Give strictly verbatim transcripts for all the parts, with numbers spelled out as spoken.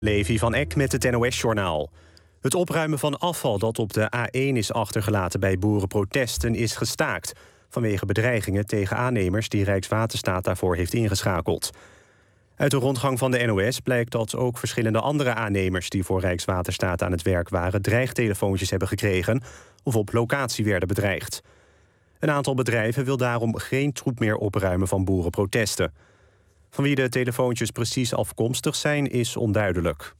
Levi van Eck met het N O S-journaal. Het opruimen van afval dat op de A één is achtergelaten bij boerenprotesten is gestaakt, vanwege bedreigingen tegen aannemers die Rijkswaterstaat daarvoor heeft ingeschakeld. Uit een rondgang van de N O S blijkt dat ook verschillende andere aannemers die voor Rijkswaterstaat aan het werk waren dreigtelefoontjes hebben gekregen of op locatie werden bedreigd. Een aantal bedrijven wil daarom geen troep meer opruimen van boerenprotesten. Van wie de telefoontjes precies afkomstig zijn, is onduidelijk.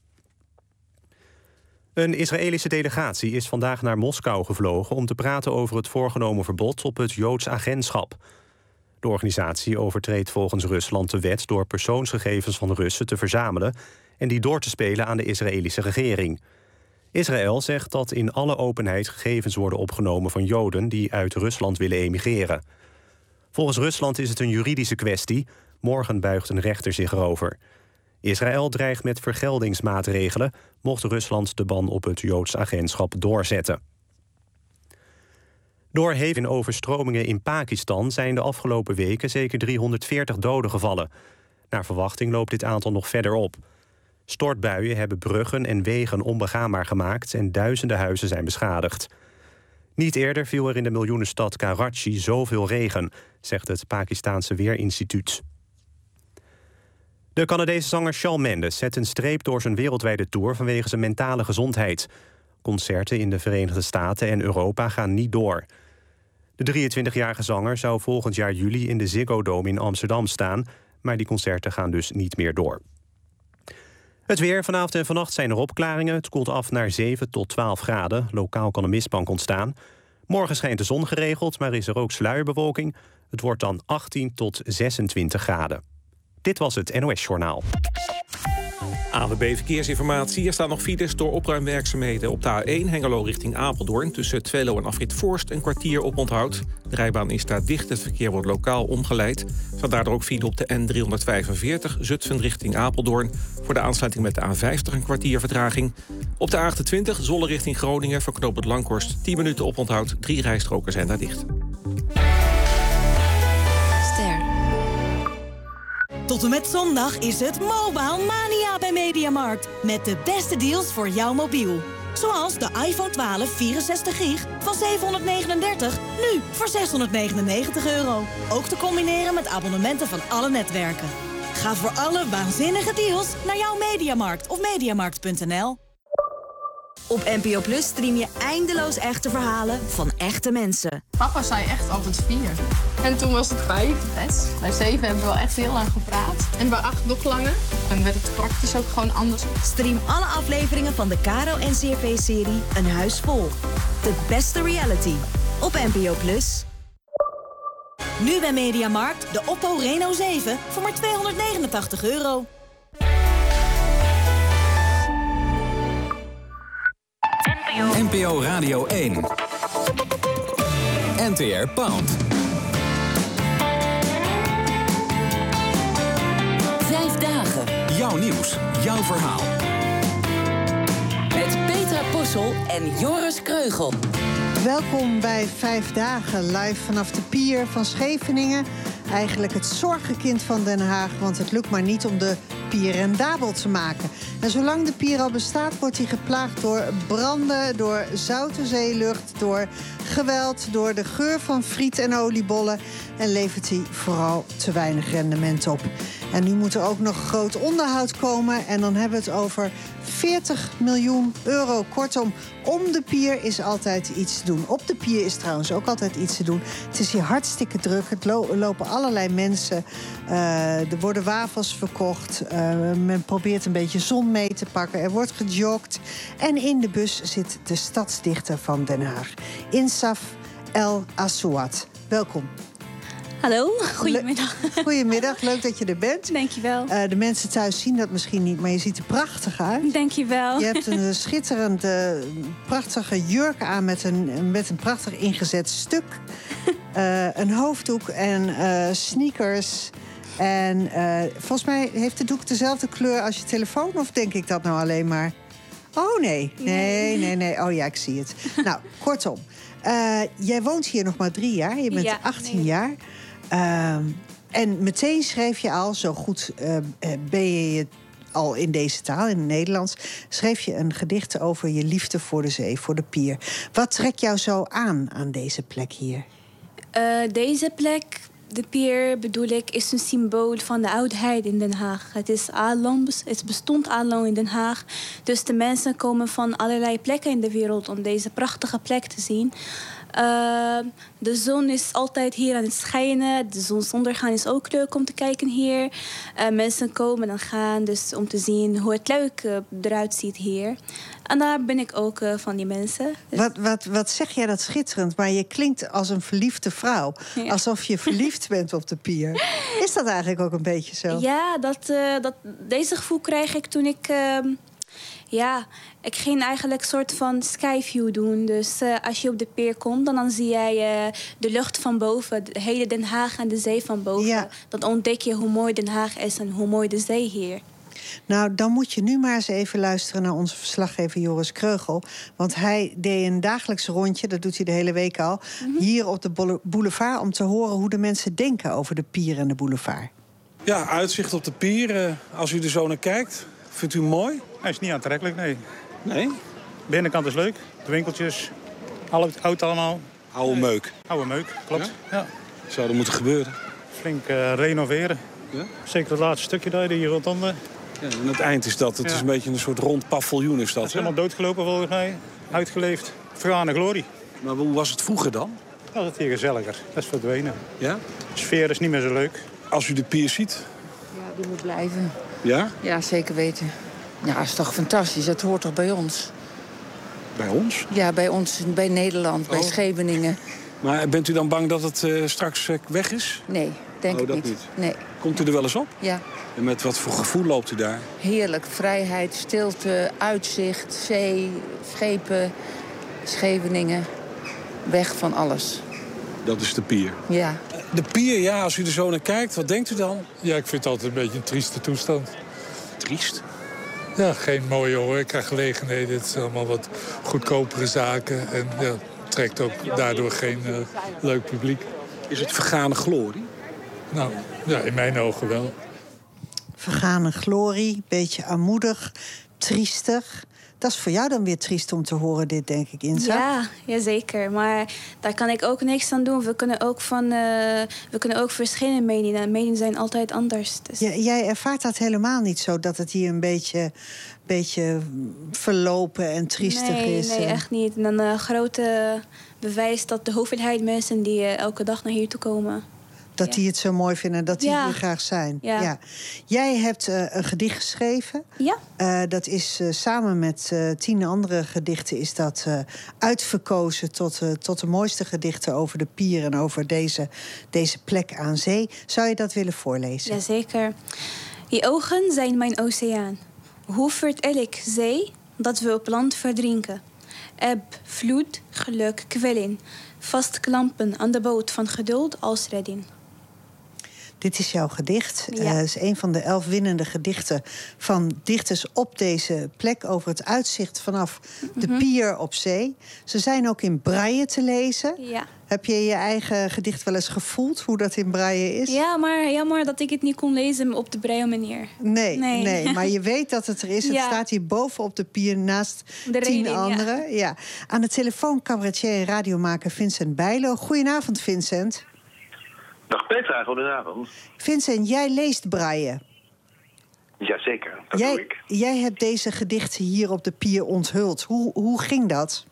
Een Israëlische delegatie is vandaag naar Moskou gevlogen om te praten over het voorgenomen verbod op het Joods agentschap. De organisatie overtreedt volgens Rusland de wet door persoonsgegevens van Russen te verzamelen en die door te spelen aan de Israëlische regering. Israël zegt dat in alle openheid gegevens worden opgenomen van Joden die uit Rusland willen emigreren. Volgens Rusland is het een juridische kwestie. Morgen buigt een rechter zich erover. Israël dreigt met vergeldingsmaatregelen mocht Rusland de ban op het Joods agentschap doorzetten. Door hevige overstromingen in Pakistan zijn de afgelopen weken zeker driehonderdveertig doden gevallen. Naar verwachting loopt dit aantal nog verder op. Stortbuien hebben bruggen en wegen onbegaanbaar gemaakt en duizenden huizen zijn beschadigd. Niet eerder viel er in de miljoenenstad Karachi zoveel regen, zegt het Pakistaanse Weerinstituut. De Canadese zanger Shawn Mendes zet een streep door zijn wereldwijde tour vanwege zijn mentale gezondheid. Concerten in de Verenigde Staten en Europa gaan niet door. De drieëntwintigjarige zanger zou volgend jaar juli in de Ziggo Dome in Amsterdam staan, maar die concerten gaan dus niet meer door. Het weer. Vanavond en vannacht zijn er opklaringen. Het koelt af naar zeven tot twaalf graden. Lokaal kan een mistbank ontstaan. Morgen schijnt de zon geregeld, maar is er ook sluierbewolking. Het wordt dan achttien tot zesentwintig graden. Dit was het N O S-journaal. A N W B Verkeersinformatie. Er staan nog files door opruimwerkzaamheden op de A één Hengelo richting Apeldoorn. Tussen Twello en Afrit Voorst een kwartier op onthoud. De rijbaan is daar dicht, het verkeer wordt lokaal omgeleid. Er staat daardoor ook file op de N driehonderdvijfenveertig Zutphen richting Apeldoorn. Voor de aansluiting met de A vijftig een kwartier vertraging. Op de A achtentwintig Zwolle richting Groningen voor knooppunt Langhorst tien minuten op onthoud. Drie rijstroken zijn daar dicht. Tot en met zondag is het Mobile Mania bij Mediamarkt. Met de beste deals voor jouw mobiel. Zoals de iPhone twaalf vierenzestig gig van zevenhonderdnegenendertig, nu voor zeshonderdnegenennegentig euro. Ook te combineren met abonnementen van alle netwerken. Ga voor alle waanzinnige deals naar jouw Mediamarkt of mediamarkt punt n l. Op N P O Plus stream je eindeloos echte verhalen van echte mensen. Papa zei echt altijd vier. En toen was het vijf. Zes. Bij zeven hebben we wel echt heel lang gepraat. En bij acht nog langer. Dan werd het praktisch ook gewoon anders. Stream alle afleveringen van de Caro N C R V-serie Een Huis Vol. De beste reality. Op N P O Plus. Nu bij Mediamarkt de Oppo Reno zeven voor maar tweehonderdnegenentachtig euro. N P O Radio één. N T R Pound. Vijf dagen. Jouw nieuws, jouw verhaal. Met Petra Possel en Joris Kreugel. Welkom bij Vijf Dagen, live vanaf de pier van Scheveningen. Eigenlijk het zorgenkind van Den Haag, want het lukt maar niet om de pier rendabel te maken. En zolang de pier al bestaat, wordt hij geplaagd door branden, door zoute zeelucht, door geweld, door de geur van friet en oliebollen. En levert hij vooral te weinig rendement op. En nu moet er ook nog groot onderhoud komen. En dan hebben we het over veertig miljoen euro. Kortom, om de pier is altijd iets te doen. Op de pier is trouwens ook altijd iets te doen. Het is hier hartstikke druk. Het lo- lopen allerlei mensen. Uh, er worden wafels verkocht. Uh, men probeert een beetje zon mee te pakken. Er wordt gejogd. En in de bus zit de stadsdichter van Den Haag. Insaf El Assouad. Welkom. Hallo, goedemiddag. Le- goedemiddag, leuk dat je er bent. Dankjewel. Uh, de mensen thuis zien dat misschien niet, maar je ziet er prachtig uit. Dankjewel. Je hebt een schitterende, prachtige jurk aan met een, met een prachtig ingezet stuk. Uh, een hoofddoek en uh, sneakers. En uh, volgens mij heeft de doek dezelfde kleur als je telefoon, of denk ik dat nou alleen maar? Oh nee, nee, nee, nee. Oh ja, ik zie het. Nou, kortom. Uh, jij woont hier nog maar drie jaar. Je bent ja, achttien nee. jaar. Uh, en meteen schreef je al, zo goed uh, ben je je al in deze taal, in het Nederlands, schreef je een gedicht over je liefde voor de zee, voor de pier. Wat trekt jou zo aan aan deze plek hier? Uh, deze plek, de pier bedoel ik, is een symbool van de oudheid in Den Haag. Het is alom, het bestond al lang in Den Haag. Dus de mensen komen van allerlei plekken in de wereld om deze prachtige plek te zien. Uh, de zon is altijd hier aan het schijnen. De zonsondergang is ook leuk om te kijken hier. Uh, mensen komen en gaan dus om te zien hoe het leuk uh, eruit ziet hier. En daar ben ik ook uh, van die mensen. Dus... Wat, wat, wat zeg jij dat schitterend, maar je klinkt als een verliefde vrouw. Ja. Alsof je verliefd bent op de pier. Is dat eigenlijk ook een beetje zo? Ja, dat, uh, dat, deze gevoel krijg ik toen ik... Uh, Ja, ik ging eigenlijk een soort van skyview doen. Dus uh, als je op de pier komt, dan, dan zie jij uh, de lucht van boven. De hele Den Haag en de zee van boven. Ja. Dan ontdek je hoe mooi Den Haag is en hoe mooi de zee hier. Nou, dan moet je nu maar eens even luisteren naar onze verslaggever Joris Kreugel. Want hij deed een dagelijks rondje, dat doet hij de hele week al... Mm-hmm. hier op de boulevard om te horen hoe de mensen denken over de pier en de boulevard. Ja, uitzicht op de pier. Uh, als u er zo naar kijkt, vindt u hem mooi? Hij is niet aantrekkelijk, nee. Nee? De binnenkant is leuk. De winkeltjes, oud allemaal. Oude meuk. Oude meuk, klopt. Ja? Ja. Zou er moeten gebeuren? Flink uh, renoveren. Ja? Zeker het laatste stukje daar, hier rondom. Ja, en het eind is dat. Het ja. is een beetje een soort rond paviljoen is dat. Het is helemaal doodgelopen volgens mij. Uitgeleefd. Vergane glorie. Maar hoe was het vroeger dan? Dat was het hier gezelliger. Dat is verdwenen. Ja? De sfeer is niet meer zo leuk. Als u de pier ziet? Ja, die moet blijven. Ja? Ja, zeker weten. Ja, dat is toch fantastisch. Dat hoort toch bij ons? Bij ons? Ja, bij ons, bij Nederland, oh. bij Scheveningen. Maar bent u dan bang dat het uh, straks uh, weg is? Nee, denk oh, ik dat niet. niet. Nee. Komt u er wel eens op? Ja. En met wat voor gevoel loopt u daar? Heerlijk. Vrijheid, stilte, uitzicht, zee, schepen, Scheveningen. Weg van alles. Dat is de pier? Ja. De pier, ja, als u er zo naar kijkt, wat denkt u dan? Ja, ik vind het altijd een beetje een trieste toestand. Triest? Ja, geen mooie horecagelegenheden. Het zijn allemaal wat goedkopere zaken. En ja, trekt ook daardoor geen uh, leuk publiek. Is het vergane glorie? Nou, ja, in mijn ogen wel. Vergane glorie, beetje armoedig, triestig. Dat is voor jou dan weer triest om te horen, dit, denk ik, Insa. Ja, jazeker. Maar daar kan ik ook niks aan doen. We kunnen ook, van, uh, we kunnen ook verschillende meningen. Meningen zijn altijd anders. Dus. Ja, jij ervaart dat helemaal niet zo, dat het hier een beetje, beetje verlopen en triestig nee, is? Nee, en... echt niet. En een uh, grote bewijs dat de hoeveelheid mensen die uh, elke dag naar hier toe komen... Dat ja. die het zo mooi vinden, dat die ja. hier graag zijn. Ja. Ja. Jij hebt uh, een gedicht geschreven. Ja. Uh, dat is uh, samen met uh, tien andere gedichten... is dat uh, uitverkozen tot, uh, tot de mooiste gedichten over de pier... en over deze, deze plek aan zee. Zou je dat willen voorlezen? Jazeker. Je ogen zijn mijn oceaan. Hoe vertel ik zee dat we op land verdrinken? Eb, vloed, geluk, kwelling. Vastklampen aan de boot van geduld als redding. Dit is jouw gedicht. Het ja. uh, is een van de elf winnende gedichten van dichters op deze plek... over het uitzicht vanaf de mm-hmm. pier op zee. Ze zijn ook in braille te lezen. Ja. Heb je je eigen gedicht wel eens gevoeld, hoe dat in braille is? Ja, maar jammer dat ik het niet kon lezen op de braille manier. Nee, nee. nee maar je weet dat het er is. Het ja. staat hier boven op de pier naast de tien reling, anderen. Ja. Ja. Aan de telefoon cabaretier en radiomaker Vincent Bijlo. Goedenavond, Vincent. Dag Petra, goedenavond. Vincent, jij leest braille. Jazeker, dat jij, doe ik. Jij hebt deze gedichten hier op de pier onthuld. Hoe, hoe ging dat?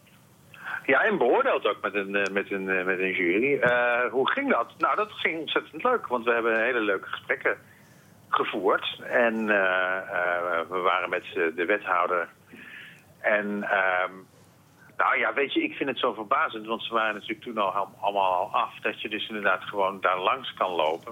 Ja, en beoordeeld ook met een, met een, met een jury. Uh, hoe ging dat? Nou, dat ging ontzettend leuk, want we hebben hele leuke gesprekken gevoerd. En uh, uh, we waren met de wethouder. En... Uh, Nou ja, weet je, ik vind het zo verbazend, want ze waren natuurlijk toen al allemaal al af... dat je dus inderdaad gewoon daar langs kan lopen.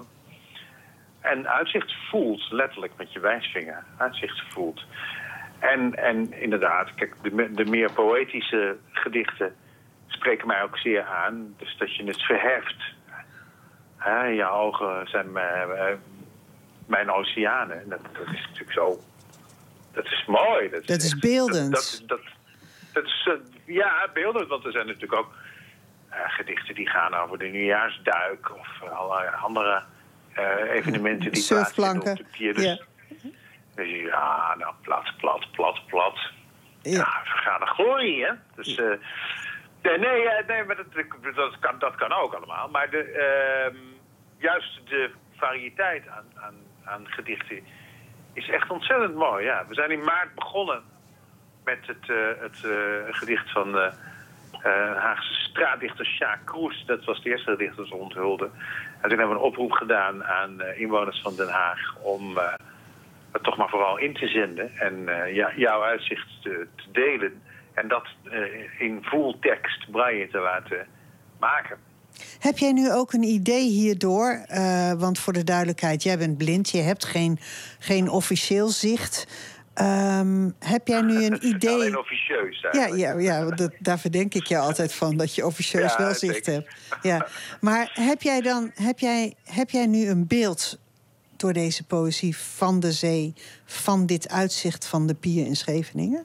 En uitzicht voelt, letterlijk met je wijsvinger, uitzicht voelt. En, en inderdaad, kijk, de, de meer poëtische gedichten spreken mij ook zeer aan. Dus dat je het verheft. Hè, je ogen zijn mijn, mijn oceanen. Dat, dat is natuurlijk zo... Dat is mooi. Dat, dat is beeldend. Dat, dat, dat, dat is... Ja, beeldend, want er zijn natuurlijk ook uh, gedichten die gaan over de nieuwjaarsduik... of uh, allerlei andere uh, evenementen die plaatsvinden op de pier. Dus, ja. Dus ja, nou, plat, plat, plat, plat. Ja, ja vergane glorie, hè? Dus, uh, nee, nee, nee maar dat, dat, kan, dat kan ook allemaal. Maar de, uh, juist de variëteit aan, aan, aan gedichten is echt ontzettend mooi. Ja. We zijn in maart begonnen met het, uh, het uh, gedicht van uh, uh, Haagse straatdichter Sjaak Kroes. Dat was de eerste gedicht dat ze onthulden. En toen hebben we een oproep gedaan aan uh, inwoners van Den Haag om uh, het toch maar vooral in te zenden en uh, ja, jouw uitzicht te, te delen. En dat uh, in voltekst braille te laten maken. Heb jij nu ook een idee hierdoor? Uh, want voor de duidelijkheid, jij bent blind, je hebt geen, geen officieel zicht. Um, heb jij nu een idee? Alleen officieus ja, ja, ja dat, daar verdenk ik je altijd van, dat je officieus ja, wel zicht hebt. Ja. Maar heb jij dan, heb jij, heb jij nu een beeld door deze poëzie van de zee, van dit uitzicht van de pier in Scheveningen?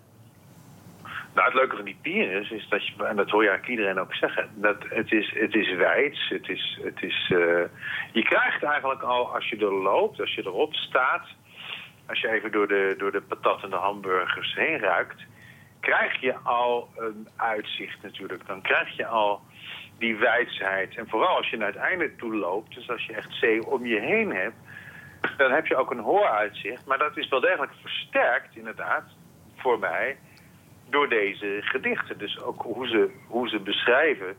Nou, het leuke van die pier is, is dat je, en dat hoor je eigenlijk iedereen ook zeggen, dat het is, het is wijds, het is, het is, uh, je krijgt eigenlijk al, als je er loopt, als je erop staat, als je even door de, door de patat en de hamburgers heen ruikt, krijg je al een uitzicht natuurlijk. Dan krijg je al die wijdsheid. En vooral als je naar het einde toe loopt, dus als je echt zee om je heen hebt, dan heb je ook een hooruitzicht. Maar dat is wel degelijk versterkt, inderdaad, voor mij, door deze gedichten. Dus ook hoe ze, hoe ze beschrijven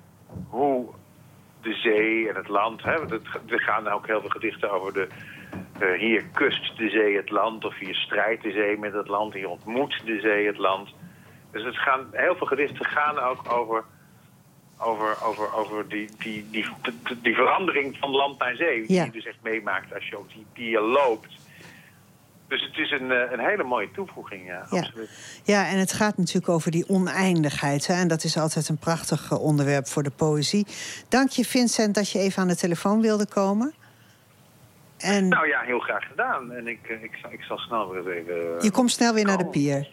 hoe de zee en het land... Hè, er gaan ook heel veel gedichten over de... Uh, hier kust de zee het land, of hier strijdt de zee met het land, hier ontmoet de zee het land. Dus het gaan, heel veel gedichten gaan ook over, over, over, over die, die, die, die, die verandering van land naar zee. Ja. Die je dus echt meemaakt als je op die pier loopt. Dus het is een, een hele mooie toevoeging, ja, ja. absoluut. Ja, en het gaat natuurlijk over die oneindigheid. Hè? En dat is altijd een prachtig onderwerp voor de poëzie. Dank je, Vincent, dat je even aan de telefoon wilde komen. En... Nou ja, heel graag gedaan. En ik, ik, ik zal snel weer even... Je komt snel weer naar de pier.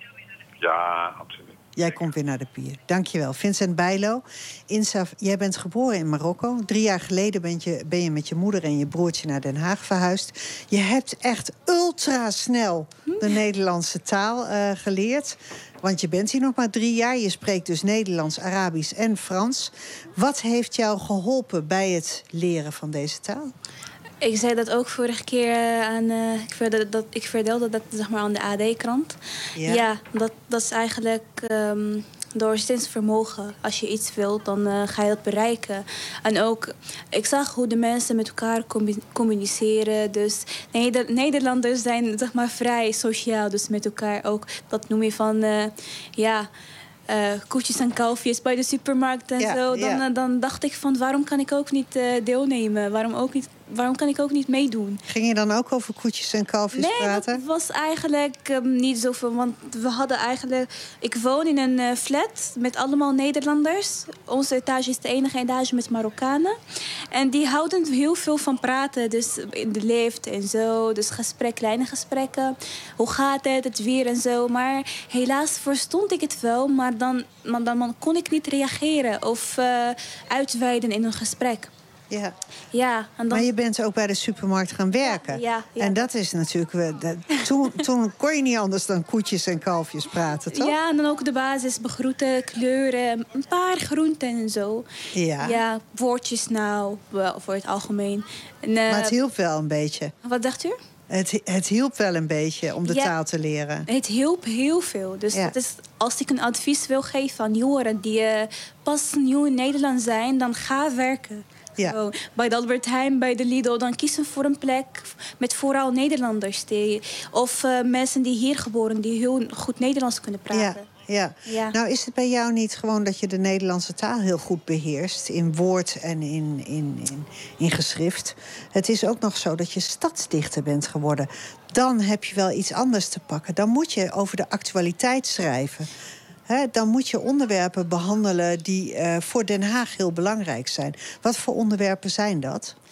Ja, absoluut. Jij komt weer naar de pier. Dank je wel. Vincent Bijlo. Insaf, jij bent geboren in Marokko. Drie jaar geleden ben je, ben je met je moeder en je broertje naar Den Haag verhuisd. Je hebt echt ultra snel de Nederlandse taal uh, geleerd. Want je bent hier nog maar drie jaar. Je spreekt dus Nederlands, Arabisch en Frans. Wat heeft jou geholpen bij het leren van deze taal? Ik zei dat ook vorige keer aan... Uh, ik, vertelde dat, ik vertelde dat zeg maar aan de A D-krant. Ja, ja dat, dat is eigenlijk um, doorzettingsvermogen. Als je iets wilt, dan uh, ga je dat bereiken. En ook, ik zag hoe de mensen met elkaar communiceren. Dus Neder- Nederlanders zijn zeg maar vrij sociaal. Dus met elkaar ook, dat noem je van... Uh, ja. Uh, koetjes en kalfjes bij de supermarkt en ja, zo. Dan, ja. uh, dan dacht ik van, waarom kan ik ook niet uh, deelnemen? Waarom, ook niet, waarom kan ik ook niet meedoen? Ging je dan ook over koetjes en kalfjes nee, praten? Nee, dat was eigenlijk um, niet zoveel. Want we hadden eigenlijk... Ik woon in een uh, flat met allemaal Nederlanders. Onze etage is de enige etage met Marokkanen. En die houden heel veel van praten. Dus in de lift en zo. Dus gesprek, kleine gesprekken. Hoe gaat het, het weer en zo. Maar helaas verstond ik het wel. Maar dan, maar dan kon ik niet reageren of uh, uitweiden in een gesprek. Ja. Ja, en dan... Maar je bent ook bij de supermarkt gaan werken. Ja, ja, ja. En dat is natuurlijk... Dat, toen, toen kon je niet anders dan koetjes en kalfjes praten, toch? Ja, en dan ook de basis, begroeten, kleuren, een paar groenten en zo. Ja. Ja, woordjes nou, wel, voor het algemeen. En, uh, maar het hielp wel een beetje. Wat dacht u? Het, het hielp wel een beetje om de ja, taal te leren. Het hielp heel veel. Dus ja. dat is, als ik een advies wil geven aan jongeren die uh, pas nieuw in Nederland zijn, dan ga werken. Ja. Zo, bij de Albert Heijn, bij de Lidl, dan kiezen voor een plek met vooral Nederlanders. Die, of uh, mensen die hier geboren, die heel goed Nederlands kunnen praten. Ja. Ja. Ja. Nou, is het bij jou niet gewoon dat je de Nederlandse taal heel goed beheerst? In woord en in, in, in, in geschrift. Het is ook nog zo dat je stadsdichter bent geworden. Dan heb je wel iets anders te pakken. Dan moet je over de actualiteit schrijven. He, dan moet je onderwerpen behandelen die uh, voor Den Haag heel belangrijk zijn. Wat voor onderwerpen zijn dat?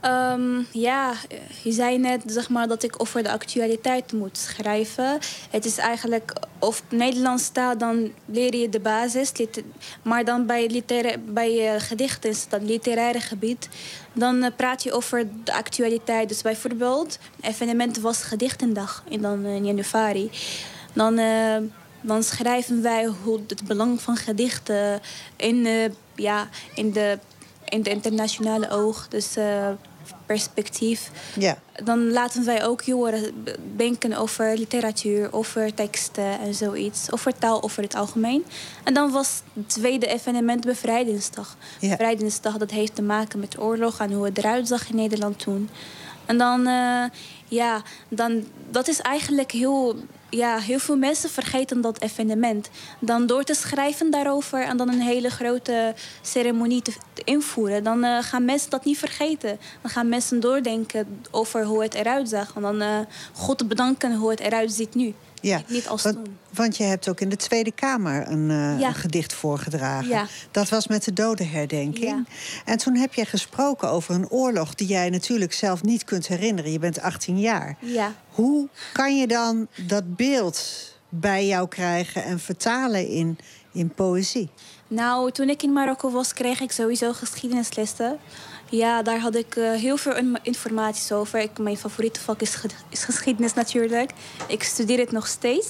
Um, ja, je zei net zeg maar, dat ik over de actualiteit moet schrijven. Het is eigenlijk, of Nederlands taal, dan leer je de basis. Maar dan bij, litera- bij uh, gedichten, is dat literaire gebied, dan uh, praat je over de actualiteit. Dus bijvoorbeeld, een evenement was Gedichtendag in, dan, uh, in januari. Dan, uh, dan schrijven wij hoe het belang van gedichten in, uh, ja, in, de, in de internationale oog. Dus uh, perspectief. Ja. Dan laten wij ook jongeren denken over literatuur, over teksten en zoiets. Over taal, over het algemeen. En dan was het tweede evenement Bevrijdingsdag. Ja. Bevrijdingsdag, dat heeft te maken met oorlog en hoe het eruit zag in Nederland toen. En dan, uh, ja, dan, dat is eigenlijk heel... Ja, heel veel mensen vergeten dat evenement. Dan door te schrijven daarover en dan een hele grote ceremonie te, te invoeren, dan uh, gaan mensen dat niet vergeten. Dan gaan mensen doordenken over hoe het eruit zag. En dan uh, God bedanken hoe het eruit ziet nu. Ja, niet als want, toen. Want je hebt ook in de Tweede Kamer een, uh, ja. een gedicht voorgedragen. Ja. Dat was met de dodenherdenking. Ja. En toen heb je gesproken over een oorlog die jij natuurlijk zelf niet kunt herinneren. Je bent achttien jaar. Ja. Hoe kan je dan dat beeld bij jou krijgen en vertalen in, in poëzie? Nou, toen ik in Marokko was, kreeg ik sowieso geschiedenislessen. Ja, daar had ik uh, heel veel informatie over. Ik, mijn favoriete vak is, ge- is geschiedenis natuurlijk. Ik studeer het nog steeds.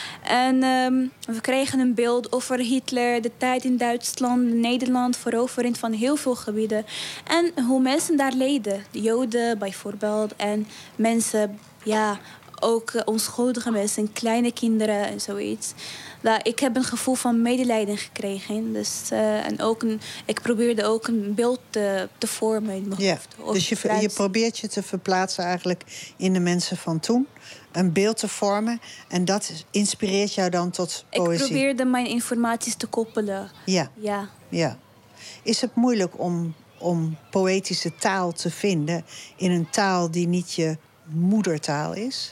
En um, we kregen een beeld over Hitler, de tijd in Duitsland, Nederland, verovering van heel veel gebieden. En hoe mensen daar leden. De Joden bijvoorbeeld. En mensen, ja, ook uh, onschuldige mensen, kleine kinderen en zoiets. Nou, ik heb een gevoel van medelijden gekregen. Dus, uh, en ook een, ik probeerde ook een beeld te, te vormen in mijn ja, hoofd. Dus je, je probeert je te verplaatsen eigenlijk in de mensen van toen. Een beeld te vormen. En dat inspireert jou dan tot poëzie. Ik probeerde mijn informaties te koppelen. Ja. Ja. ja. Is het moeilijk om, om poëtische taal te vinden in een taal die niet je moedertaal is?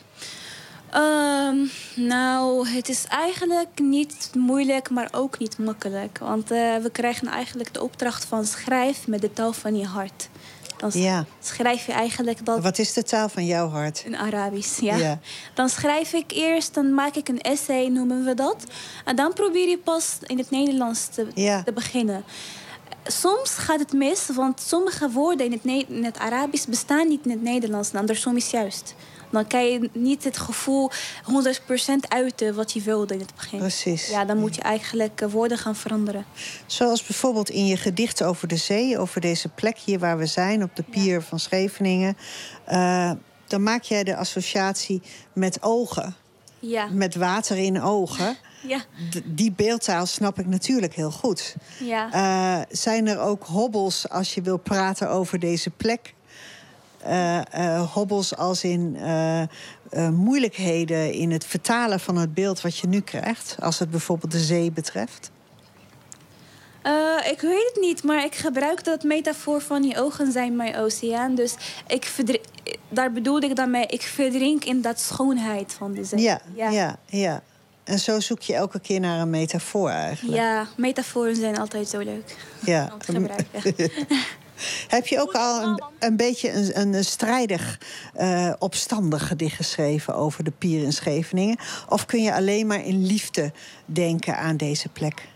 Um, nou, het is eigenlijk niet moeilijk, maar ook niet makkelijk. Want uh, we krijgen eigenlijk de opdracht van schrijf met de taal van je hart. Dan ja. schrijf je eigenlijk dat... Wat is de taal van jouw hart? In Arabisch, ja. ja. Dan schrijf ik eerst, dan maak ik een essay, noemen we dat. En dan probeer je pas in het Nederlands te, ja. te beginnen. Soms gaat het mis, want sommige woorden in het, ne- in het Arabisch bestaan niet in het Nederlands. En andersom is juist. Dan kan je niet het gevoel honderd procent uiten wat je wilde in het begin. Precies. Ja, dan moet je eigenlijk woorden gaan veranderen. Zoals bijvoorbeeld in je gedicht over de zee, over deze plek hier waar we zijn, op de pier ja. van Scheveningen. Uh, dan maak jij de associatie met ogen. Ja. Met water in ogen. Ja. D- die beeldtaal snap ik natuurlijk heel goed. Ja. Uh, zijn er ook hobbels als je wil praten over deze plek? Uh, uh, hobbels als in uh, uh, moeilijkheden in het vertalen van het beeld wat je nu krijgt, als het bijvoorbeeld de zee betreft? Uh, ik weet het niet, maar ik gebruik dat metafoor van je ogen zijn mijn oceaan. Dus ik verdri- daar bedoelde ik dan mee, ik verdrink in dat schoonheid van de zee. Ja, ja, ja, ja. En zo zoek je elke keer naar een metafoor eigenlijk. Ja, metaforen zijn altijd zo leuk ja. om te gebruiken. Heb je ook al een, een beetje een, een strijdig, uh, opstandig gedicht geschreven over de pier in Scheveningen? Of kun je alleen maar in liefde denken aan deze plek?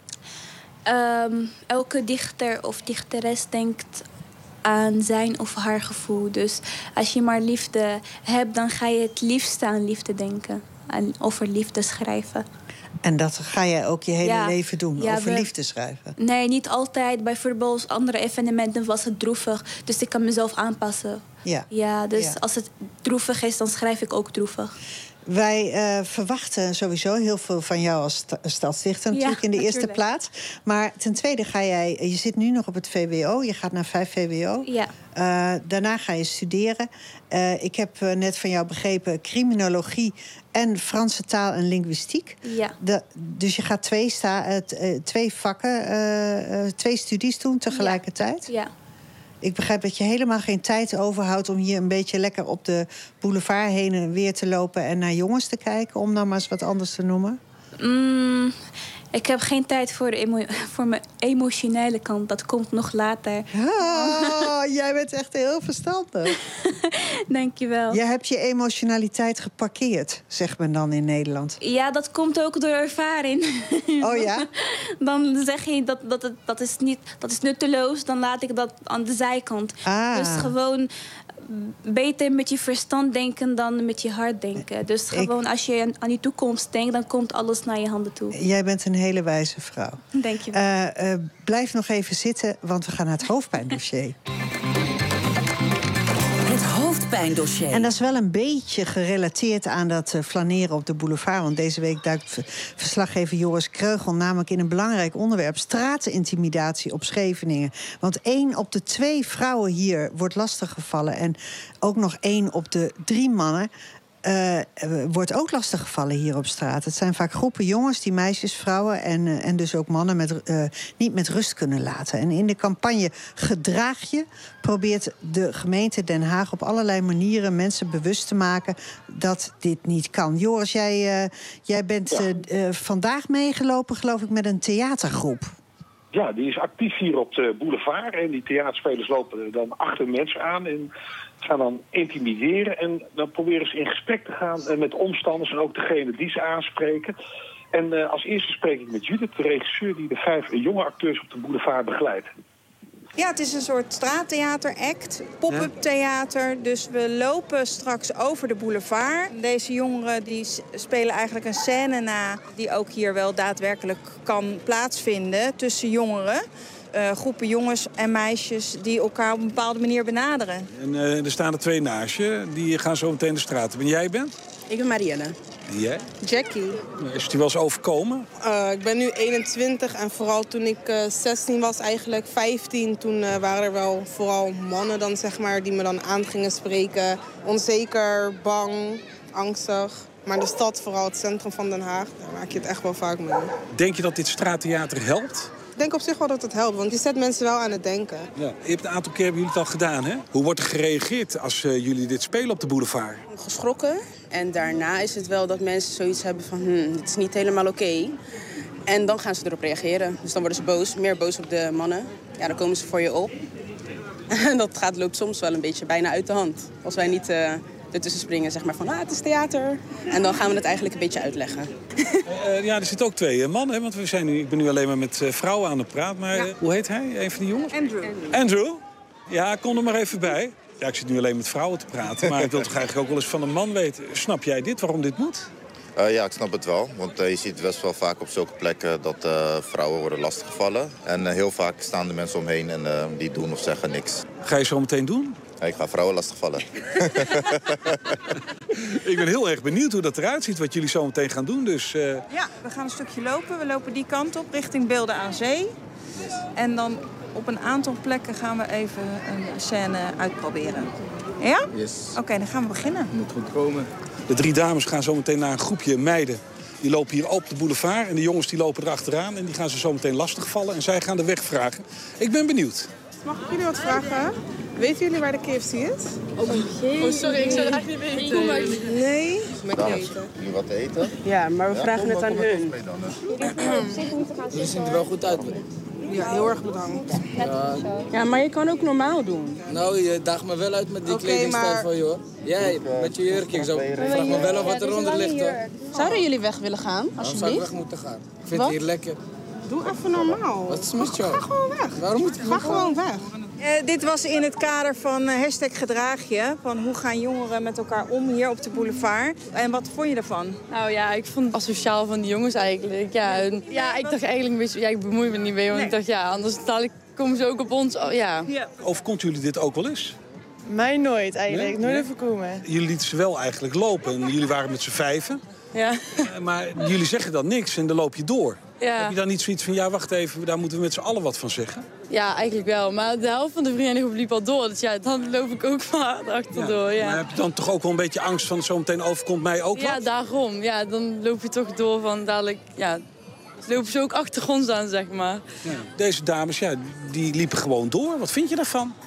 Um, elke dichter of dichteres denkt aan zijn of haar gevoel. Dus als je maar liefde hebt, dan ga je het liefste aan liefde denken. En over liefde schrijven. En dat ga jij ook je hele ja, leven doen, ja, over we, liefde schrijven? Nee, niet altijd. Bijvoorbeeld andere evenementen was het droevig. Dus ik kan mezelf aanpassen. Ja. Ja, dus ja. als het droevig is, dan schrijf ik ook droevig. Wij uh, verwachten sowieso heel veel van jou als sta- stadsdichter natuurlijk ja, in de natuurlijk. eerste plaats. Maar ten tweede ga jij, je zit nu nog op het V W O, je gaat naar vijf V W O. Ja. Uh, daarna ga je studeren. Uh, ik heb uh, net van jou begrepen criminologie en Franse taal en linguïstiek. Ja. De, dus je gaat twee, sta, uh, t, uh, twee vakken, uh, uh, twee studies doen tegelijkertijd. Ja. ja. Ik begrijp dat je helemaal geen tijd overhoudt om hier een beetje lekker op de boulevard heen en weer te lopen en naar jongens te kijken, om nou maar eens wat anders te noemen. Mm, ik heb geen tijd voor, de emo- voor mijn emotionele kant. Dat komt nog later. Oh, jij bent echt heel verstandig. Dankjewel. Jij hebt je emotionaliteit geparkeerd, zegt men dan in Nederland. Ja, dat komt ook door ervaring. Oh ja? Dan zeg je dat, dat, het, dat, is niet, dat is nutteloos. Dan laat ik dat aan de zijkant. Ah. Dus gewoon beter met je verstand denken dan met je hart denken. Dus gewoon ik... als je aan die toekomst denkt, dan komt alles naar je handen toe. Jij bent een hele wijze vrouw. Dank je wel. Uh, uh, blijf nog even zitten, want we gaan naar het hoofdpijndossier. Het hoofdpijndossier. En dat is wel een beetje gerelateerd aan dat uh, flaneren op de boulevard. Want deze week duikt verslaggever Joris Kreugel namelijk in een belangrijk onderwerp: straatintimidatie op Scheveningen. Want één op de twee vrouwen hier wordt lastiggevallen. En ook nog één op de drie mannen Uh, wordt ook lastiggevallen hier op straat. Het zijn vaak groepen jongens die meisjes, vrouwen en, uh, en dus ook mannen met, uh, niet met rust kunnen laten. En in de campagne Gedraag je probeert de gemeente Den Haag op allerlei manieren mensen bewust te maken dat dit niet kan. Joris, jij, uh, jij bent uh, uh, vandaag meegelopen, geloof ik, met een theatergroep. Ja, die is actief hier op de boulevard. En die theaterspelers lopen dan achter mensen aan en gaan dan intimideren. En dan proberen ze in gesprek te gaan met omstanders en ook degene die ze aanspreken. En uh, als eerste spreek ik met Judith, de regisseur die de vijf jonge acteurs op de boulevard begeleidt. Ja, het is een soort straattheater-act, pop-up theater. Dus we lopen straks over de boulevard. Deze jongeren die spelen eigenlijk een scène na die ook hier wel daadwerkelijk kan plaatsvinden tussen jongeren. Uh, groepen jongens en meisjes die elkaar op een bepaalde manier benaderen. En uh, er staan er twee naast je, die gaan zo meteen de straat op. En jij bent? Ik ben Marianne. En jij? Jackie. Is het je wel eens overkomen? Uh, ik ben nu eenentwintig en vooral toen ik uh, zestien was, eigenlijk vijftien... toen uh, waren er wel vooral mannen dan, zeg maar, die me dan aan gingen spreken. Onzeker, bang, angstig. Maar de stad, vooral het centrum van Den Haag, daar maak je het echt wel vaak mee. Denk je dat dit straattheater helpt? Ik denk op zich wel dat het helpt, want je zet mensen wel aan het denken. Ja, je hebt een aantal keer hebben jullie het al gedaan, hè? Hoe wordt er gereageerd als uh, jullie dit spelen op de boulevard? Geschrokken. En daarna is het wel dat mensen zoiets hebben van, hm, dit is niet helemaal oké. Okay. En dan gaan ze erop reageren. Dus dan worden ze boos, meer boos op de mannen. Ja, dan komen ze voor je op. En dat gaat, loopt soms wel een beetje bijna uit de hand. Als wij niet uh, ertussen springen, zeg maar van, ah, het is theater. En dan gaan we het eigenlijk een beetje uitleggen. Uh, ja, er zitten ook twee uh, mannen, hè? Want we zijn nu, ik ben nu alleen maar met uh, vrouwen aan het praten. Maar ja. uh, hoe heet hij, een van die jongens? Andrew. Andrew? Ja, kom er maar even bij. Ja, ik zit nu alleen met vrouwen te praten. Maar ik wil toch eigenlijk ook wel eens van een man weten. Snap jij dit, waarom dit moet? Uh, ja, ik snap het wel. Want uh, je ziet best wel vaak op zulke plekken dat uh, vrouwen worden lastiggevallen. En uh, heel vaak staan de mensen omheen en uh, die doen of zeggen niks. Ga je zo meteen doen? Ja, ik ga vrouwen lastigvallen. Ik ben heel erg benieuwd hoe dat eruit ziet, wat jullie zo meteen gaan doen. Dus, uh... Ja, we gaan een stukje lopen. We lopen die kant op, richting Beelden aan Zee. En dan op een aantal plekken gaan we even een scène uitproberen. Ja? Yes. Oké, okay, dan gaan we beginnen. Moet goed komen. De drie dames gaan zo meteen naar een groepje meiden. Die lopen hier op de boulevard en de jongens die lopen erachteraan. En die gaan ze zo meteen lastigvallen en zij gaan de weg vragen. Ik ben benieuwd. Mag ik jullie wat vragen? Weten jullie waar de K F C is? Oh, oh sorry, ik zou het eigenlijk niet weten. Kom maar. Nee? Met dames, jullie wat te eten? Ja, maar we ja, vragen het aan hun. Jullie zien er wel goed uit. Ja, heel erg bedankt. Ja. Ja, maar je kan ook normaal doen. Nou, je daagt me wel uit met die okay, kledingstijl maar... van joh. Jij, met je jurkje zo. Vraag me wel of wat eronder ligt hoor. Zouden jullie weg willen gaan, alsjeblieft? Waarom zou ik weg moeten gaan? Ik vind wat? Het hier lekker. Doe even normaal. Wat is met jou? Ga gewoon weg. Waarom moet ik Ga gewoon weg. Uh, dit was in het kader van uh, hashtag Gedraag je. Van hoe gaan jongeren met elkaar om hier op de boulevard. En wat vond je ervan? Nou ja, ik vond het asociaal van die jongens eigenlijk. Ja, en, ja ik dacht eigenlijk een beetje, ja, ik bemoei me niet mee. Want nee. ik dacht, ja, anders dadelijk komen ze ook op ons. Oh, ja. Ja. Overkomt jullie dit ook wel eens? Mij nooit eigenlijk, nee? nooit nee? overkomen. Jullie lieten ze wel eigenlijk lopen. En jullie waren met z'n vijven. Ja. Uh, maar jullie zeggen dan niks en dan loop je door. Ja. Heb je dan niet zoiets van, ja, wacht even, daar moeten we met z'n allen wat van zeggen? Ja, eigenlijk wel. Maar de helft van de vriendengroep liep al door. Dus ja, dan loop ik ook maar achterdoor. Ja. Ja. Maar heb je dan toch ook wel een beetje angst van, zo meteen overkomt mij ook wat? Ja, daarom. Ja, dan loop je toch door van dadelijk, ja, lopen ze ook achter ons aan, zeg maar. Ja. Deze dames, ja, die liepen gewoon door. Wat vind je daarvan?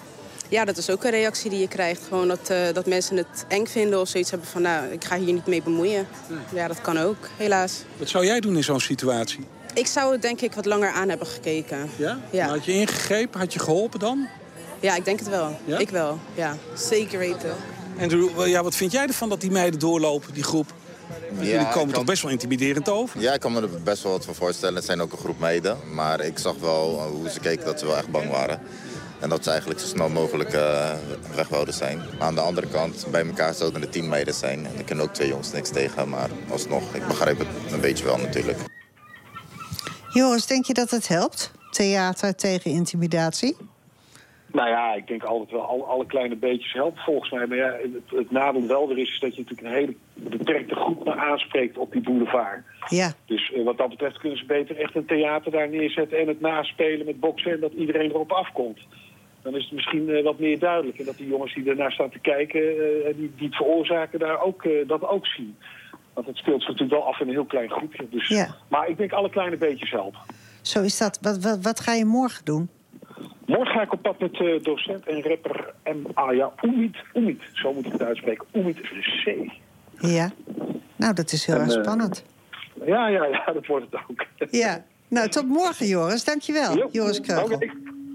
Ja, dat is ook een reactie die je krijgt. Gewoon dat, uh, dat mensen het eng vinden of zoiets hebben van... nou, ik ga hier niet mee bemoeien. Ja, ja dat kan ook, helaas. Wat zou jij doen in zo'n situatie? Ik zou het denk ik wat langer aan hebben gekeken. Ja? Ja. Nou, had je ingegrepen? Had je geholpen dan? Ja, ik denk het wel. Ja? Ik wel, ja. Zeker weten. En ja, wat vind jij ervan dat die meiden doorlopen, die groep? Want Ja, jullie komen kan... toch best wel intimiderend over? Ja, ik kan me er best wel wat van voorstellen. Het zijn ook een groep meiden. Maar ik zag wel hoe ze keken dat ze wel echt bang waren. En dat ze eigenlijk zo snel mogelijk uh, weg wouden zijn. Maar aan de andere kant, bij elkaar zouden er tien meiden zijn. En er kunnen ook twee jongens niks tegen. Maar alsnog, ik begrijp het een beetje wel natuurlijk. Joris, denk je dat het helpt? Theater tegen intimidatie? Nou ja, ik denk altijd wel, alle, alle kleine beetjes helpen volgens mij. Maar ja, het, het nadeel wel er is, is dat je natuurlijk een hele beperkte groep maar aanspreekt op die boulevard. Ja. Dus uh, wat dat betreft kunnen ze beter echt een theater daar neerzetten en het naspelen met boksen en dat iedereen erop afkomt. Dan is het misschien uh, wat meer duidelijk. En dat die jongens die ernaar staan te kijken, uh, die, die het veroorzaken, daar ook, uh, dat ook zien. Want het speelt zich natuurlijk wel af in een heel klein groepje. Dus. Ja. Maar ik denk alle kleine beetjes helpen. Zo is dat. Wat, wat, wat ga je morgen doen? Morgen ga ik op pad met uh, docent en rapper M. Aya Oemit. Oemit, zo moet ik het uitspreken. Oemit is een C. Ja. Nou, dat is heel en, erg uh, spannend. Ja, ja, ja, dat wordt het ook. Ja. Nou, tot morgen, Joris. Dankjewel, Jo, Joris Kreugel. Okay.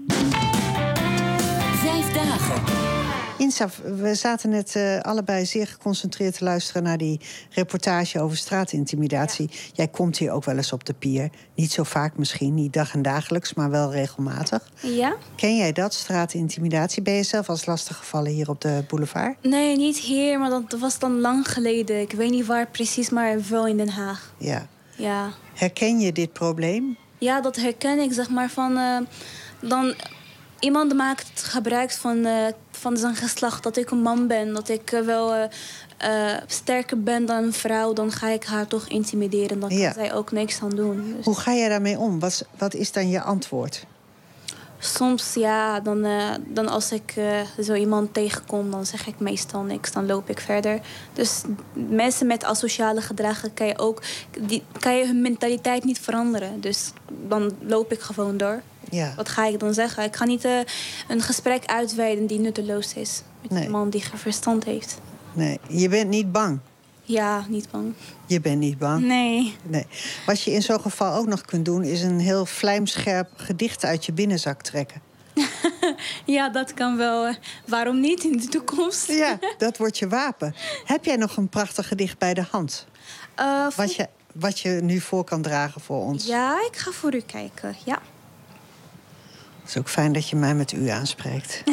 Vijf dagen. Insaf, we zaten net uh, allebei zeer geconcentreerd te luisteren naar die reportage over straatintimidatie. Ja. Jij komt hier ook wel eens op de pier. Niet zo vaak misschien, niet dag en dagelijks, maar wel regelmatig. Ja. Ken jij dat, straatintimidatie? Ben je zelf als lastig gevallen hier op de boulevard? Nee, niet hier, maar dat was dan lang geleden. Ik weet niet waar precies, maar wel in Den Haag. Ja. Ja. Herken je dit probleem? Ja, dat herken ik, zeg maar, van... Uh, dan... Iemand maakt gebruik van, uh, van zijn geslacht, dat ik een man ben, dat ik uh, wel uh, uh, sterker ben dan een vrouw, dan ga ik haar toch intimideren. Dan ja. kan zij ook niks aan doen. Dus. Hoe ga jij daarmee om? Wat, wat is dan je antwoord? Soms ja, dan, uh, dan als ik uh, zo iemand tegenkom, dan zeg ik meestal niks, dan loop ik verder. Dus mensen met asociale gedragen kan je ook, die, kan je hun mentaliteit niet veranderen. Dus dan loop ik gewoon door. Ja. Wat ga ik dan zeggen? Ik ga niet uh, een gesprek uitweiden die nutteloos is. Met nee. iemand die geen verstand heeft. Nee, je bent niet bang? Ja, niet bang. Je bent niet bang? Nee. nee. Wat je in zo'n geval ook nog kunt doen, is een heel vlijmscherp gedicht uit je binnenzak trekken. Ja, dat kan wel. Uh, waarom niet in de toekomst? Ja, dat wordt je wapen. Heb jij nog een prachtig gedicht bij de hand? Uh, voor... wat, je, wat je nu voor kan dragen voor ons? Ja, ik ga voor u kijken, ja. Het is ook fijn dat je mij met u aanspreekt.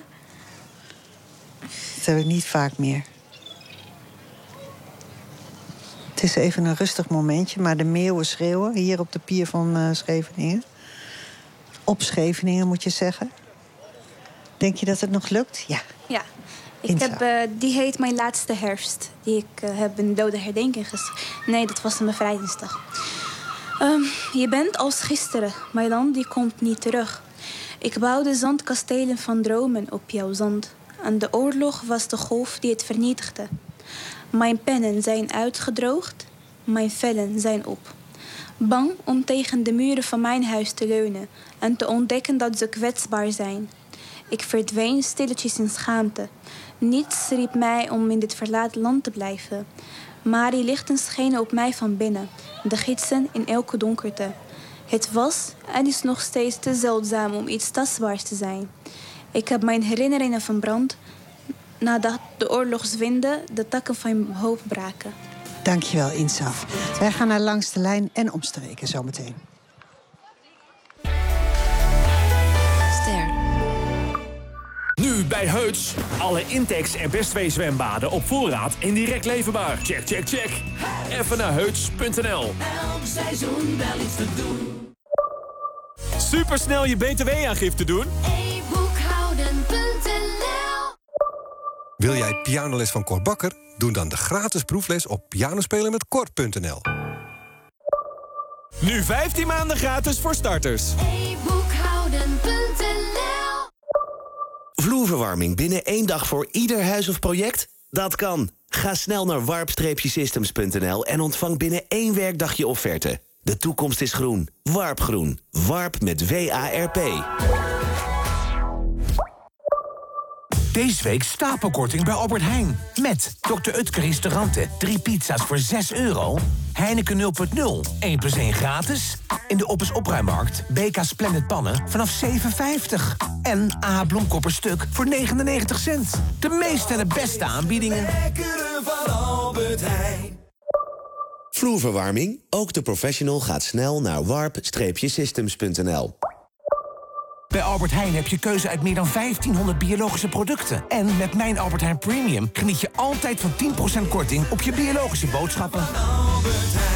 Dat heb ik niet vaak meer. Het is even een rustig momentje, maar de meeuwen schreeuwen hier op de pier van uh, Scheveningen. Op Scheveningen, moet je zeggen. Denk je dat het nog lukt? Ja. Ja. Ik heb, uh, die heet Mijn Laatste Herfst. Die ik uh, heb in Dode Herdenking geschreven. Nee, dat was een bevrijdingsdag. Um, je bent als gisteren, maar dan die komt niet terug. Ik bouwde zandkastelen van dromen op jouw zand. En de oorlog was de golf die het vernietigde. Mijn pennen zijn uitgedroogd, mijn vellen zijn op. Bang om tegen de muren van mijn huis te leunen en te ontdekken dat ze kwetsbaar zijn. Ik verdween stilletjes in schaamte. Niets riep mij om in dit verlaten land te blijven. Maar die lichten schenen op mij van binnen, de gidsen in elke donkerte. Het was en is nog steeds te zeldzaam om iets tastbaars te zijn. Ik heb mijn herinneringen verbrand nadat de oorlogswinden de takken van mijn hoofd braken. Dankjewel, Insaf. Wij gaan naar Langs de Lijn en omstreken zometeen. Ster. Nu bij Heuts. Alle Intex en Best twee zwembaden op voorraad en direct leverbaar. Check, check, check. Even naar heuts punt n l. Elk seizoen wel iets te doen. Supersnel je B T W-aangifte doen? e boekhouden punt n l. Wil jij pianoles van Cor Bakker? Doe dan de gratis proefles op pianospelen met cor punt n l. Nu vijftien maanden gratis voor starters. e boekhouden punt n l. Vloerverwarming binnen één dag voor ieder huis of project? Dat kan. Ga snel naar warp systems punt n l en ontvang binnen één werkdag je offerte. De toekomst is groen. Warp Groen. Warp met W A R P. Deze week stapelkorting bij Albert Heijn. Met dokter Utker restauranten. Drie pizza's voor zes euro. Heineken nul punt nul. één plus één gratis. In de Oppers Opruimmarkt. B K Splendid pannen vanaf zeven vijftig. En A H Bloemkoppen stuk voor negenennegentig cent. De meeste en de beste aanbiedingen. Lekkere van Albert Heijn. Vloerverwarming? Ook de professional gaat snel naar warp systems punt n l. Bij Albert Heijn heb je keuze uit meer dan vijftienhonderd biologische producten. En met Mijn Albert Heijn Premium geniet je altijd van tien procent korting op je biologische boodschappen.